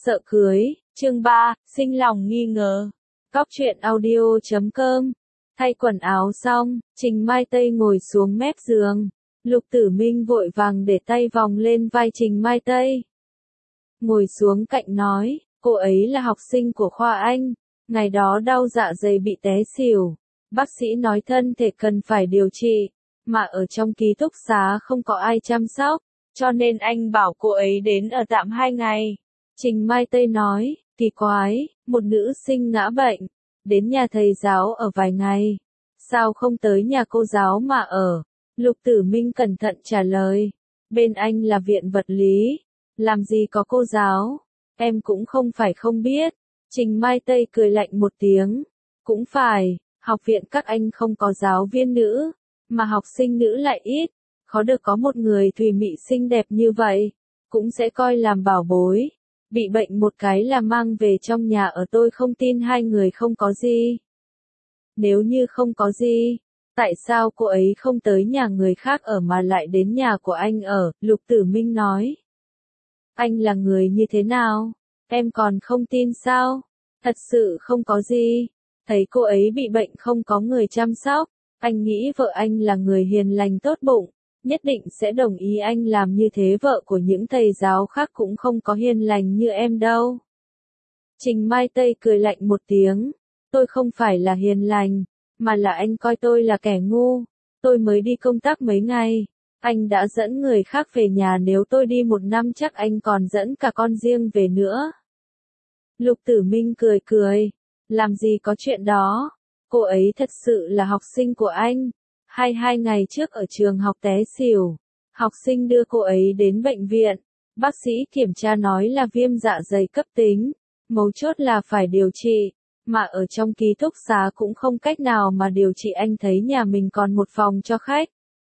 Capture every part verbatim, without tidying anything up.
Sợ cưới, chương ba, sinh lòng nghi ngờ. Cóc truyện audio chấm com. Thay quần áo xong, Trình Mai Tây ngồi xuống mép giường. Lục Tử Minh vội vàng để tay vòng lên vai Trình Mai Tây. Ngồi xuống cạnh nói, cô ấy là học sinh của khoa Anh. Ngày đó đau dạ dày bị té xỉu. Bác sĩ nói thân thể cần phải điều trị, mà ở trong ký túc xá không có ai chăm sóc, cho nên anh bảo cô ấy đến ở tạm hai ngày. Trình Mai Tây nói, kỳ quái, một nữ sinh ngã bệnh, đến nhà thầy giáo ở vài ngày, sao không tới nhà cô giáo mà ở? Lục Tử Minh cẩn thận trả lời, bên anh là viện vật lý, làm gì có cô giáo, em cũng không phải không biết. Trình Mai Tây cười lạnh một tiếng, cũng phải, học viện các anh không có giáo viên nữ, mà học sinh nữ lại ít, khó được có một người thùy mị xinh đẹp như vậy, cũng sẽ coi làm bảo bối. Bị bệnh một cái là mang về trong nhà ở, tôi không tin hai người không có gì. Nếu như không có gì, tại sao cô ấy không tới nhà người khác ở mà lại đến nhà của anh ở? Lục Tử Minh nói. Anh là người như thế nào? Em còn không tin sao? Thật sự không có gì. Thấy cô ấy bị bệnh không có người chăm sóc, anh nghĩ vợ anh là người hiền lành tốt bụng, nhất định sẽ đồng ý anh làm như thế. Vợ của những thầy giáo khác cũng không có hiền lành như em đâu. Trình Mai Tây cười lạnh một tiếng, tôi không phải là hiền lành, mà là anh coi tôi là kẻ ngu. Tôi mới đi công tác mấy ngày, anh đã dẫn người khác về nhà, nếu tôi đi một năm chắc anh còn dẫn cả con riêng về nữa. Lục Tử Minh cười cười, làm gì có chuyện đó, cô ấy thật sự là học sinh của anh. Hai hai ngày trước ở trường học té xỉu, học sinh đưa cô ấy đến bệnh viện, bác sĩ kiểm tra nói là viêm dạ dày cấp tính, mấu chốt là phải điều trị, mà ở trong ký túc xá cũng không cách nào mà điều trị. Anh thấy nhà mình còn một phòng cho khách,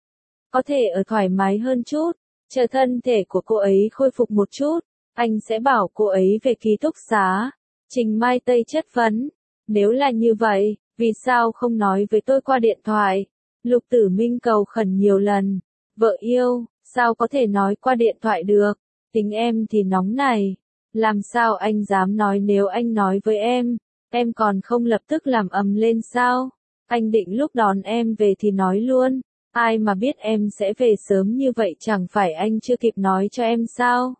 có thể ở thoải mái hơn chút, chờ thân thể của cô ấy khôi phục một chút, anh sẽ bảo cô ấy về ký túc xá. Trình Mai Tây chất vấn, nếu là như vậy, vì sao không nói với tôi qua điện thoại? Lục Tử Minh cầu khẩn nhiều lần, vợ yêu, sao có thể nói qua điện thoại được, tính em thì nóng này, làm sao anh dám nói? Nếu anh nói với em, em còn không lập tức làm ầm lên sao? Anh định lúc đón em về thì nói luôn, ai mà biết em sẽ về sớm như vậy, chẳng phải anh chưa kịp nói cho em sao?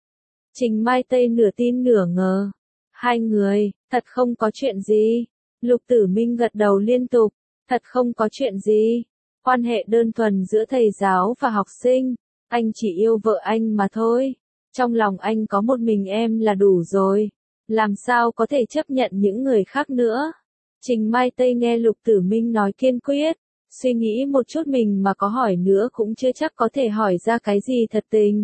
Trình Mai Tây nửa tin nửa ngờ, hai người, thật không có chuyện gì. Lục Tử Minh gật đầu liên tục, thật không có chuyện gì, quan hệ đơn thuần giữa thầy giáo và học sinh, anh chỉ yêu vợ anh mà thôi, trong lòng anh có một mình em là đủ rồi, làm sao có thể chấp nhận những người khác nữa. Trình Mai Tây nghe Lục Tử Minh nói kiên quyết, suy nghĩ một chút, mình mà có hỏi nữa cũng chưa chắc có thể hỏi ra cái gì thật tình.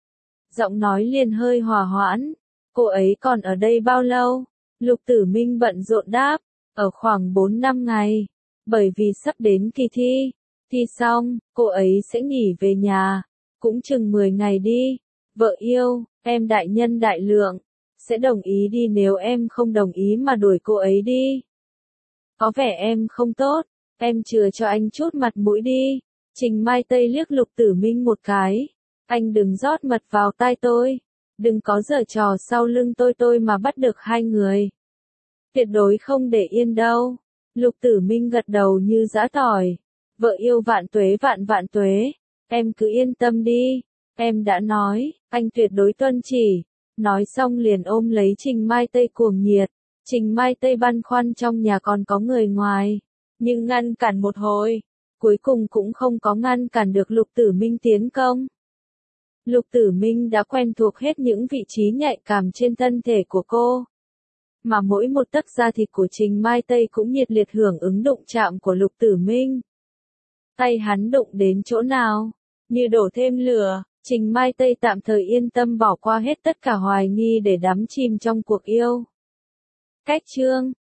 Giọng nói liền hơi hòa hoãn, cô ấy còn ở đây bao lâu? Lục Tử Minh bận rộn đáp, ở khoảng bốn năm ngày, bởi vì sắp đến kỳ thi, thi xong, cô ấy sẽ nghỉ về nhà, cũng chừng mười ngày đi. Vợ yêu, em đại nhân đại lượng, sẽ đồng ý đi nếu em không đồng ý mà đuổi cô ấy đi. Có vẻ em không tốt, em chừa cho anh chút mặt mũi đi. Trình Mai Tây liếc Lục Tử Minh một cái, anh đừng rót mật vào tai tôi, đừng có giở trò sau lưng tôi tôi mà bắt được hai người. Tuyệt đối không để yên đâu. Lục Tử Minh gật đầu như giã tỏi. Vợ yêu vạn tuế vạn vạn tuế. Em cứ yên tâm đi. Em đã nói, anh tuyệt đối tuân chỉ. Nói xong liền ôm lấy Trình Mai Tây cuồng nhiệt. Trình Mai Tây băn khoăn trong nhà còn có người ngoài, nhưng ngăn cản một hồi, cuối cùng cũng không có ngăn cản được Lục Tử Minh tiến công. Lục Tử Minh đã quen thuộc hết những vị trí nhạy cảm trên thân thể của cô, mà mỗi một tấc da thịt của Trình Mai Tây cũng nhiệt liệt hưởng ứng đụng chạm của Lục Tử Minh. Tay hắn đụng đến chỗ nào, như đổ thêm lửa. Trình Mai Tây tạm thời yên tâm bỏ qua hết tất cả hoài nghi để đắm chìm trong cuộc yêu. Cách chương